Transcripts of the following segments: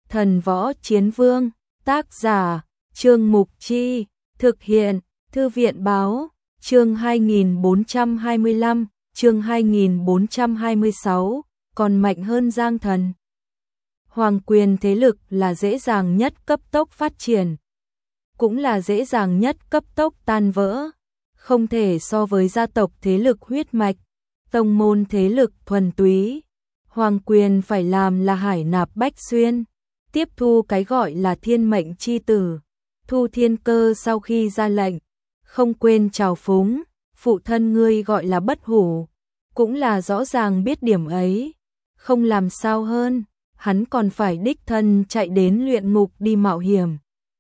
Thần Võ Chiến Vương, tác giả, Trương Mục Chi, thực hiện, Thư viện Báo, chương 2425, chương 2426, còn mạnh hơn Giang Thần. Hoàng quyền thế lực là dễ dàng nhất cấp tốc phát triển, cũng là dễ dàng nhất cấp tốc tan vỡ, không thể so với gia tộc thế lực huyết mạch, tông môn thế lực thuần túy. Hoàng quyền phải làm là hải nạp bách xuyên, tiếp thu cái gọi là thiên mệnh chi tử. Thu Thiên Cơ sau khi ra lệnh, không quên chào phúng, phụ thân ngươi gọi là Bất Hủ, cũng là rõ ràng biết điểm ấy, không làm sao hơn, hắn còn phải đích thân chạy đến luyện ngục đi mạo hiểm.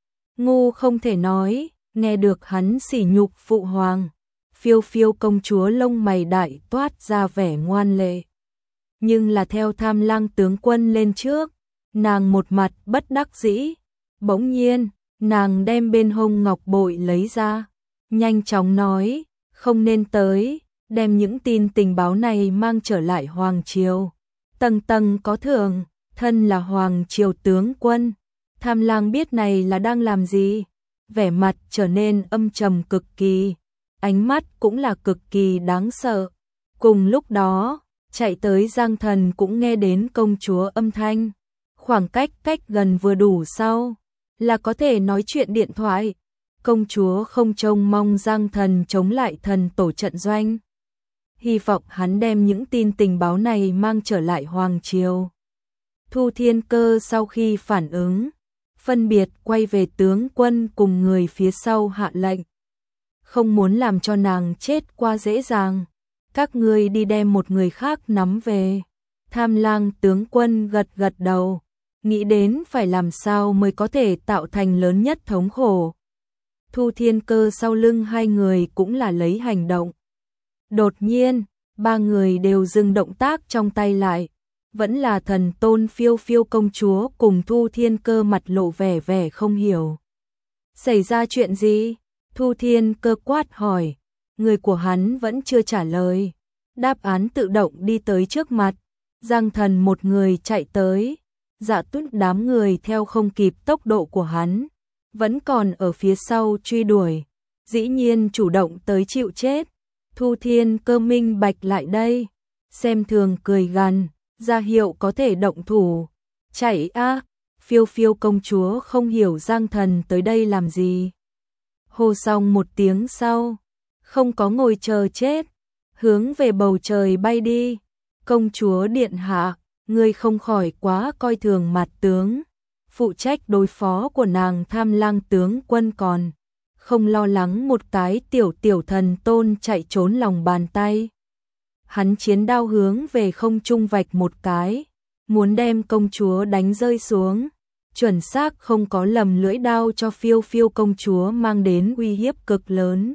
Ngu không thể nói, nghe được hắn sỉ nhục phụ hoàng, Phiêu Phiêu công chúa lông mày đại toát ra vẻ ngoan lệ. Nhưng là theo Tham Lang tướng quân lên trước, nàng một mặt bất đắc dĩ, bỗng nhiên, nàng đem bên hông ngọc bội lấy ra, nhanh chóng nói, không nên tới, đem những tin tình báo này mang trở lại Hoàng Triều. Tầng tầng có thưởng, thân là Hoàng Triều tướng quân. Tham Lang biết này là đang làm gì, vẻ mặt trở nên âm trầm cực kỳ, ánh mắt cũng là cực kỳ đáng sợ. Cùng lúc đó, chạy tới Giang Thần cũng nghe đến công chúa âm thanh, khoảng cách gần vừa đủ sau, là có thể nói chuyện điện thoại. Công chúa không trông mong Giang Thần chống lại thần tổ trận doanh, hy vọng hắn đem những tin tình báo này mang trở lại Hoàng Triều. Thu Thiên Cơ sau khi phản ứng, phân biệt quay về tướng quân cùng người phía sau hạ lệnh, không muốn làm cho nàng chết qua dễ dàng, các ngươi đi đem một người khác nắm về. Tham Lang tướng quân gật gật đầu, nghĩ đến phải làm sao mới có thể tạo thành lớn nhất thống khổ. Thu Thiên Cơ sau lưng hai người cũng là lấy hành động. Đột nhiên, ba người đều dừng động tác trong tay lại, vẫn là thần tôn Phiêu Phiêu công chúa cùng Thu Thiên Cơ mặt lộ vẻ không hiểu. Xảy ra chuyện gì? Thu Thiên Cơ quát hỏi, người của hắn vẫn chưa trả lời. Đáp án tự động đi tới trước mặt, Giang Thần một người chạy tới, Dạ Tút đám người theo không kịp tốc độ của hắn, vẫn còn ở phía sau truy đuổi, dĩ nhiên chủ động tới chịu chết. Thu Thiên Cơ minh bạch lại đây, xem thường cười gằn, ra hiệu có thể động thủ. Chạy a! Phiêu Phiêu công chúa không hiểu Giang Thần tới đây làm gì. Hô xong một tiếng sau, không có ngồi chờ chết, hướng về bầu trời bay đi. Công chúa điện hạ, ngươi không khỏi quá coi thường mặt tướng. Phụ trách đối phó của nàng Tham Lang tướng quân còn không lo lắng một cái tiểu thần tôn chạy trốn lòng bàn tay. Hắn chiến đao hướng về không trung vạch một cái, muốn đem công chúa đánh rơi xuống. Chuẩn xác không có lầm, lưỡi đao cho Phiêu Phiêu công chúa mang đến uy hiếp cực lớn.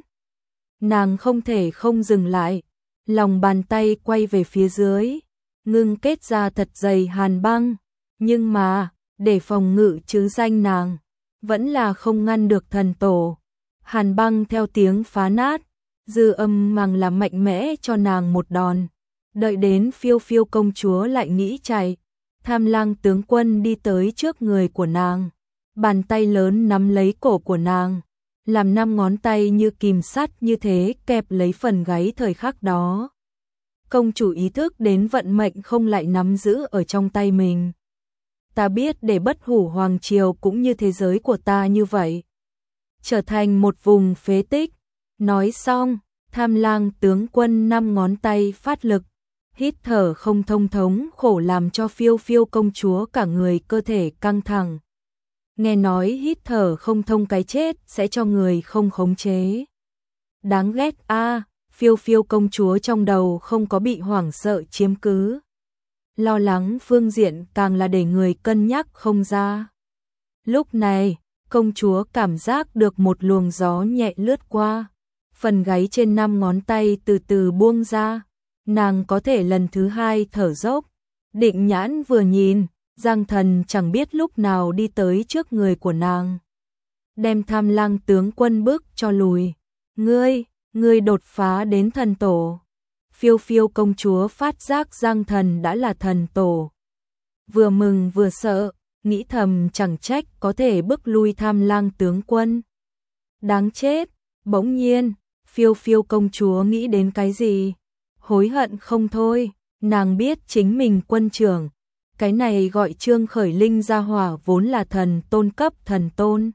Nàng không thể không dừng lại, lòng bàn tay quay về phía dưới, ngưng kết ra thật dày hàn băng, nhưng mà, để phòng ngự chứ danh nàng, vẫn là không ngăn được thần tổ. Hàn băng theo tiếng phá nát, dư âm mang là mạnh mẽ cho nàng một đòn. Đợi đến Phiêu Phiêu công chúa lại nghĩ chạy, Tham Lang tướng quân đi tới trước người của nàng, bàn tay lớn nắm lấy cổ của nàng, làm 5 ngón tay như kìm sắt như thế kẹp lấy phần gáy thời khắc đó. Công chủ ý thức đến vận mệnh không lại nắm giữ ở trong tay mình. Ta biết để Bất Hủ Hoàng Triều cũng như thế giới của ta như vậy, trở thành một vùng phế tích. Nói xong, Tham Lang tướng quân 5 ngón tay phát lực, hít thở không thông thống khổ làm cho Phiêu Phiêu công chúa cả người cơ thể căng thẳng. Nghe nói hít thở không thông cái chết sẽ cho người không khống chế. Đáng ghét a! Phiêu Phiêu công chúa trong đầu không có bị hoảng sợ chiếm cứ. Lo lắng phương diện càng là để người cân nhắc không ra. Lúc này, công chúa cảm giác được một luồng gió nhẹ lướt qua, phần gáy trên 5 ngón tay từ từ buông ra. Nàng có thể lần thứ 2 thở dốc, định nhãn vừa nhìn, Giang Thần chẳng biết lúc nào đi tới trước người của nàng, đem Tham Lang tướng quân bước cho lùi. Ngươi đột phá đến thần tổ. Phiêu Phiêu công chúa phát giác Giang Thần đã là thần tổ, vừa mừng vừa sợ, nghĩ thầm chẳng trách có thể bức lui Tham Lang tướng quân. Đáng chết, bỗng nhiên, Phiêu Phiêu công chúa nghĩ đến cái gì? Hối hận không thôi, nàng biết chính mình quân trưởng. Cái này gọi Trương Khởi Linh gia hỏa vốn là thần tôn cấp thần tôn.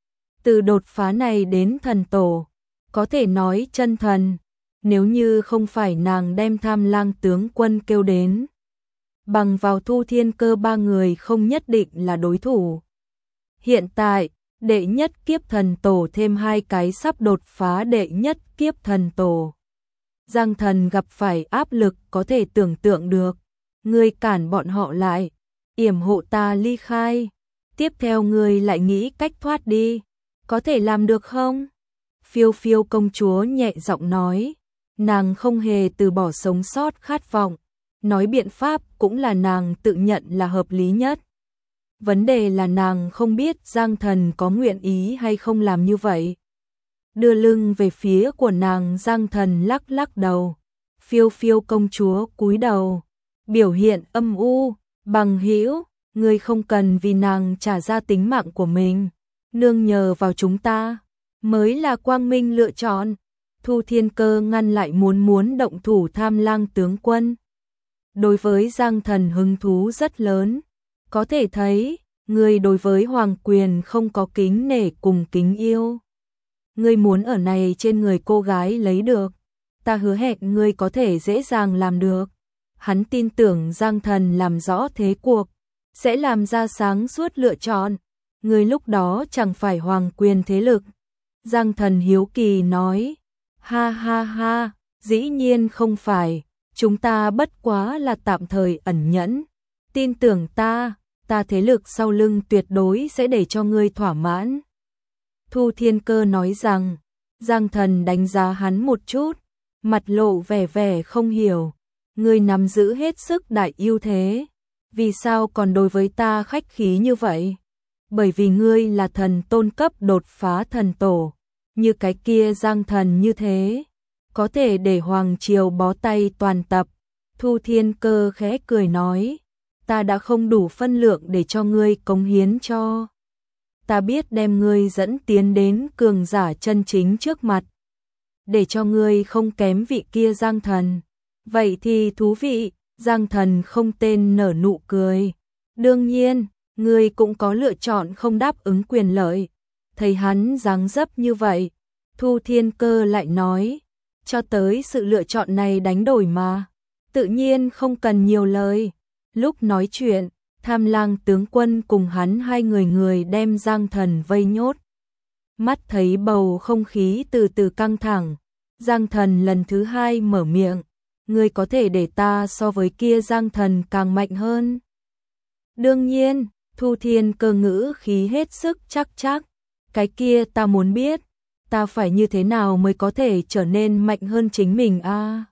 Từ đột phá này đến thần tổ, có thể nói chân thần, nếu như không phải nàng đem Tham Lang tướng quân kêu đến. Bằng vào Thu Thiên Cơ ba người không nhất định là đối thủ. Hiện tại, đệ nhất kiếp thần tổ thêm hai cái sắp đột phá đệ nhất kiếp thần tổ. Giang thần gặp phải áp lực có thể tưởng tượng được. Ngươi cản bọn họ lại, yểm hộ ta ly khai. Tiếp theo ngươi lại nghĩ cách thoát đi. Có thể làm được không? Phiêu Phiêu công chúa nhẹ giọng nói. Nàng không hề từ bỏ sống sót khát vọng. Nói biện pháp cũng là nàng tự nhận là hợp lý nhất. Vấn đề là nàng không biết Giang thần có nguyện ý hay không làm như vậy. Đưa lưng về phía của nàng, Giang thần lắc lắc đầu. Phiêu Phiêu công chúa cúi đầu, biểu hiện âm u. Bằng hữu, ngươi không cần vì nàng trả ra tính mạng của mình. Nương nhờ vào chúng ta mới là quang minh lựa chọn. Thu Thiên Cơ ngăn lại muốn động thủ Tham Lang tướng quân. Đối với Giang thần hứng thú rất lớn. Có thể thấy, ngươi đối với hoàng quyền không có kính nể cùng kính yêu. Ngươi muốn ở này trên người cô gái lấy được. Ta hứa hẹn ngươi có thể dễ dàng làm được. Hắn tin tưởng Giang thần làm rõ thế cuộc, sẽ làm ra sáng suốt lựa chọn. Ngươi lúc đó chẳng phải hoàng quyền thế lực. Giang thần hiếu kỳ nói. Ha ha ha, dĩ nhiên không phải. Chúng ta bất quá là tạm thời ẩn nhẫn. Tin tưởng ta thế lực sau lưng tuyệt đối sẽ để cho ngươi thỏa mãn. Thu Thiên Cơ nói rằng. Giang thần đánh giá hắn một chút, mặt lộ vẻ không hiểu. Ngươi nắm giữ hết sức đại ưu thế, vì sao còn đối với ta khách khí như vậy? Bởi vì ngươi là thần tôn cấp đột phá thần tổ, như cái kia Giang thần như thế, có thể để hoàng triều bó tay toàn tập. Thu Thiên Cơ khẽ cười nói, ta đã không đủ phân lượng để cho ngươi cống hiến cho. Ta biết đem ngươi dẫn tiến đến cường giả chân chính trước mặt, để cho ngươi không kém vị kia Giang thần. Vậy thì thú vị. Giang thần không tên nở nụ cười. Đương nhiên, ngươi cũng có lựa chọn không đáp ứng quyền lợi. Thấy hắn dáng dấp như vậy, Thu Thiên Cơ lại nói, cho tới sự lựa chọn này đánh đổi mà, tự nhiên không cần nhiều lời. Lúc nói chuyện, Tham Lang tướng quân cùng hắn hai người đem Giang thần vây nhốt. Mắt thấy bầu không khí từ từ căng thẳng, Giang thần lần thứ hai mở miệng, ngươi có thể để ta so với kia Giang thần càng mạnh hơn. Đương nhiên, Thu Thiên Cơ ngữ khí hết sức chắc, cái kia ta muốn biết, ta phải như thế nào mới có thể trở nên mạnh hơn chính mình a?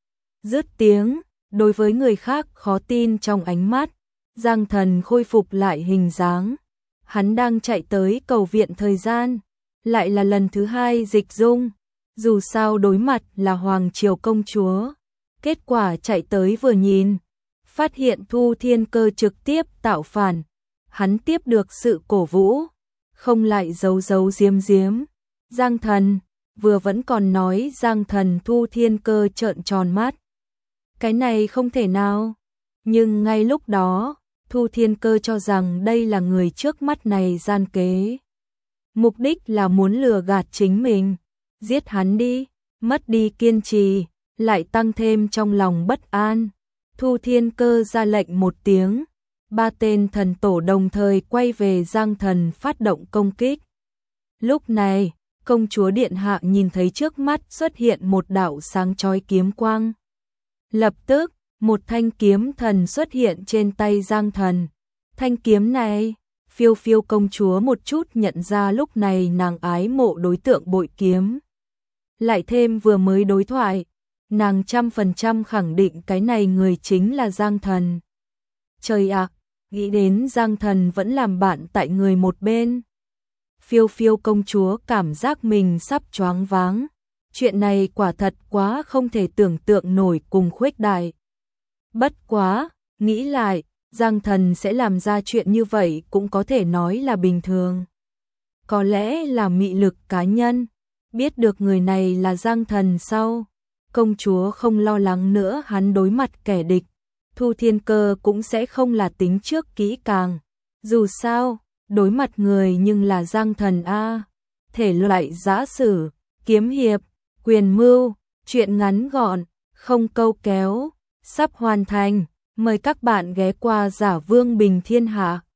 Dứt tiếng, đối với người khác khó tin trong ánh mắt, Giang thần khôi phục lại hình dáng. Hắn đang chạy tới cầu viện thời gian, lại là lần thứ hai dịch dung. Dù sao đối mặt là hoàng triều công chúa, kết quả chạy tới vừa nhìn, phát hiện Thu Thiên Cơ trực tiếp tạo phản. Hắn tiếp được sự cổ vũ, không lại giấu giếm. Giang thần, vừa vẫn còn nói Giang thần. Thu Thiên Cơ trợn tròn mắt. Cái này không thể nào. Nhưng ngay lúc đó, Thu Thiên Cơ cho rằng đây là người trước mắt này gian kế. Mục đích là muốn lừa gạt chính mình. Giết hắn đi, mất đi kiên trì, lại tăng thêm trong lòng bất an. Thu Thiên Cơ ra lệnh một tiếng, ba tên thần tổ đồng thời quay về Giang thần phát động công kích. Lúc này, công chúa điện hạ nhìn thấy trước mắt xuất hiện một đạo sáng chói kiếm quang. Lập tức, một thanh kiếm thần xuất hiện trên tay Giang thần. Thanh kiếm này, Phiêu Phiêu công chúa một chút nhận ra lúc này nàng ái mộ đối tượng bội kiếm. Lại thêm vừa mới đối thoại, nàng 100% khẳng định cái này người chính là Giang thần. Trời ạ, nghĩ đến Giang thần vẫn làm bạn tại người một bên. Phiêu Phiêu công chúa cảm giác mình sắp choáng váng. Chuyện này quả thật quá không thể tưởng tượng nổi cùng khuếch đại. Bất quá, nghĩ lại, Giang Thần sẽ làm ra chuyện như vậy cũng có thể nói là bình thường. Có lẽ là mị lực cá nhân, biết được người này là Giang Thần sau, công chúa không lo lắng nữa hắn đối mặt kẻ địch, Thu Thiên Cơ cũng sẽ không là tính trước kỹ càng. Dù sao, đối mặt người nhưng là Giang Thần a, thể loại giã sử, kiếm hiệp, quyền mưu, chuyện ngắn gọn, không câu kéo, sắp hoàn thành. Mời các bạn ghé qua Giả Vương Bình Thiên Hạ.